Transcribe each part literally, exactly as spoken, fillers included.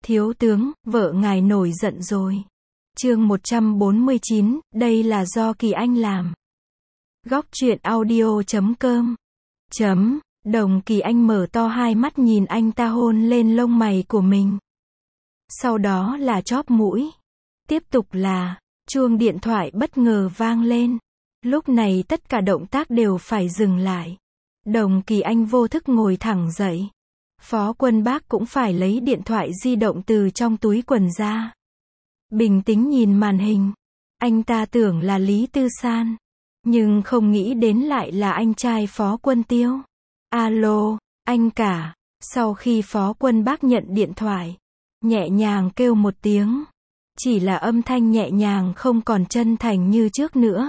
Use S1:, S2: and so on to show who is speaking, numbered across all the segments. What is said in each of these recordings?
S1: Thiếu tướng, vợ ngài nổi giận rồi. Chương một trăm bốn mươi chín, đây là do Kỳ Anh làm. Góc truyện audio chấm com. Chấm, Đồng Kỳ Anh mở to hai mắt nhìn anh ta hôn lên lông mày của mình. Sau đó là chóp mũi. Tiếp tục là, chuông điện thoại bất ngờ vang lên. Lúc này tất cả động tác đều phải dừng lại. Đồng Kỳ Anh vô thức ngồi thẳng dậy. Phó Quân Bác cũng phải lấy điện thoại di động từ trong túi quần ra. Bình tĩnh nhìn màn hình. Anh ta tưởng là Lý Tư San. Nhưng không nghĩ đến lại là anh trai Phó Quân Tiêu. Alo, anh cả. Sau khi Phó Quân Bác nhận điện thoại, nhẹ nhàng kêu một tiếng. Chỉ là âm thanh nhẹ nhàng không còn chân thành như trước nữa.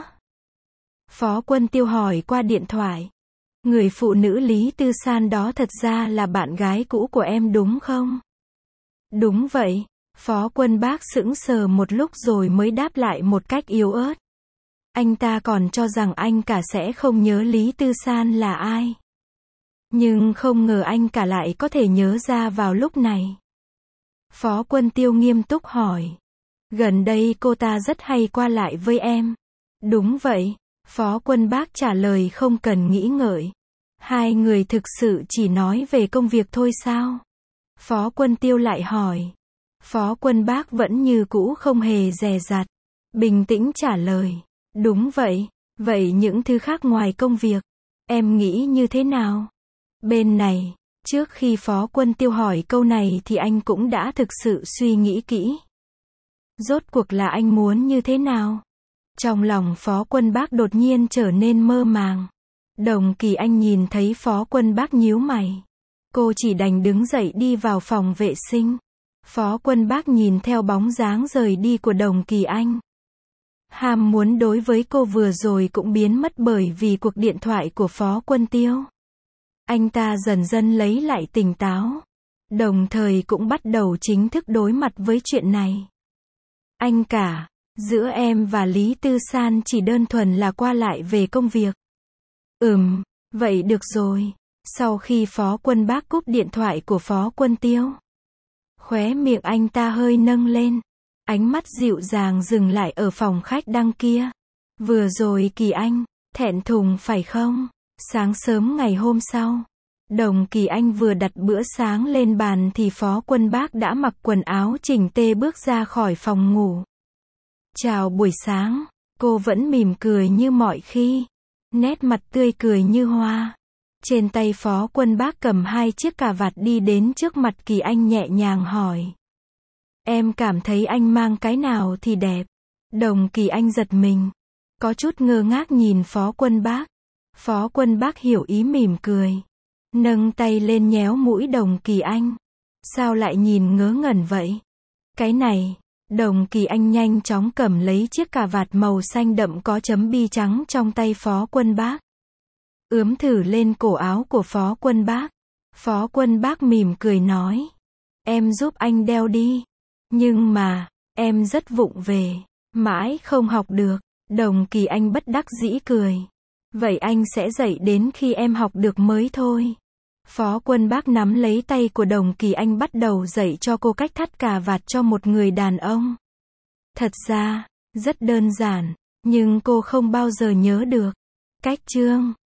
S1: Phó Quân Tiêu hỏi qua điện thoại. Người phụ nữ Lý Tư San đó thật ra là bạn gái cũ của em đúng không? Đúng vậy. Phó Quân Bác sững sờ một lúc rồi mới đáp lại một cách yếu ớt. Anh ta còn cho rằng anh cả sẽ không nhớ Lý Tư San là ai. Nhưng không ngờ anh cả lại có thể nhớ ra vào lúc này. Phó Quân Tiêu nghiêm túc hỏi. Gần đây cô ta rất hay qua lại với em. Đúng vậy. Phó Quân Bác trả lời không cần nghĩ ngợi. Hai người thực sự chỉ nói về công việc thôi sao? Phó Quân Tiêu lại hỏi. Phó Quân Bác vẫn như cũ không hề dè dặt. Bình tĩnh trả lời. Đúng vậy. Vậy những thứ khác ngoài công việc, em nghĩ như thế nào? Bên này, trước khi Phó Quân Tiêu hỏi câu này thì anh cũng đã thực sự suy nghĩ kỹ. Rốt cuộc là anh muốn như thế nào? Trong lòng Phó Quân Bác đột nhiên trở nên mơ màng. Đồng Kỳ Anh nhìn thấy Phó Quân Bác nhíu mày. Cô chỉ đành đứng dậy đi vào phòng vệ sinh. Phó Quân Bác nhìn theo bóng dáng rời đi của Đồng Kỳ Anh. Ham muốn đối với cô vừa rồi cũng biến mất bởi vì cuộc điện thoại của Phó Quân Tiêu. Anh ta dần dần lấy lại tỉnh táo. Đồng thời cũng bắt đầu chính thức đối mặt với chuyện này. Anh cả, giữa em và Lý Tư San chỉ đơn thuần là qua lại về công việc. Ừm, vậy được rồi. Sau khi Phó Quân Bác cúp điện thoại của Phó Quân Tiêu, khóe miệng anh ta hơi nâng lên. Ánh mắt dịu dàng dừng lại ở phòng khách đăng kia. Vừa rồi Kỳ Anh, thẹn thùng phải không? Sáng sớm ngày hôm sau, Đồng Kỳ Anh vừa đặt bữa sáng lên bàn thì Phó Quân Bác đã mặc quần áo chỉnh tề bước ra khỏi phòng ngủ. Chào buổi sáng, cô vẫn mỉm cười như mọi khi. Nét mặt tươi cười như hoa. Trên tay Phó Quân Bác cầm hai chiếc cà vạt đi đến trước mặt Kỳ Anh nhẹ nhàng hỏi. Em cảm thấy anh mang cái nào thì đẹp? Đồng Kỳ Anh giật mình. Có chút ngơ ngác nhìn Phó Quân Bác. Phó Quân Bác hiểu ý mỉm cười. Nâng tay lên nhéo mũi Đồng Kỳ Anh. Sao lại nhìn ngớ ngẩn vậy? Cái này. Đồng Kỳ Anh nhanh chóng cầm lấy chiếc cà vạt màu xanh đậm có chấm bi trắng trong tay Phó Quân Bác. Ướm thử lên cổ áo của Phó Quân Bác. Phó Quân Bác mỉm cười nói. Em giúp anh đeo đi. Nhưng mà, em rất vụng về. Mãi không học được. Đồng Kỳ Anh bất đắc dĩ cười. Vậy anh sẽ dạy đến khi em học được mới thôi. Phó Quân Bác nắm lấy tay của Đồng Kỳ Anh bắt đầu dạy cho cô cách thắt cà vạt cho một người đàn ông. Thật ra, rất đơn giản, nhưng cô không bao giờ nhớ được. Cách chương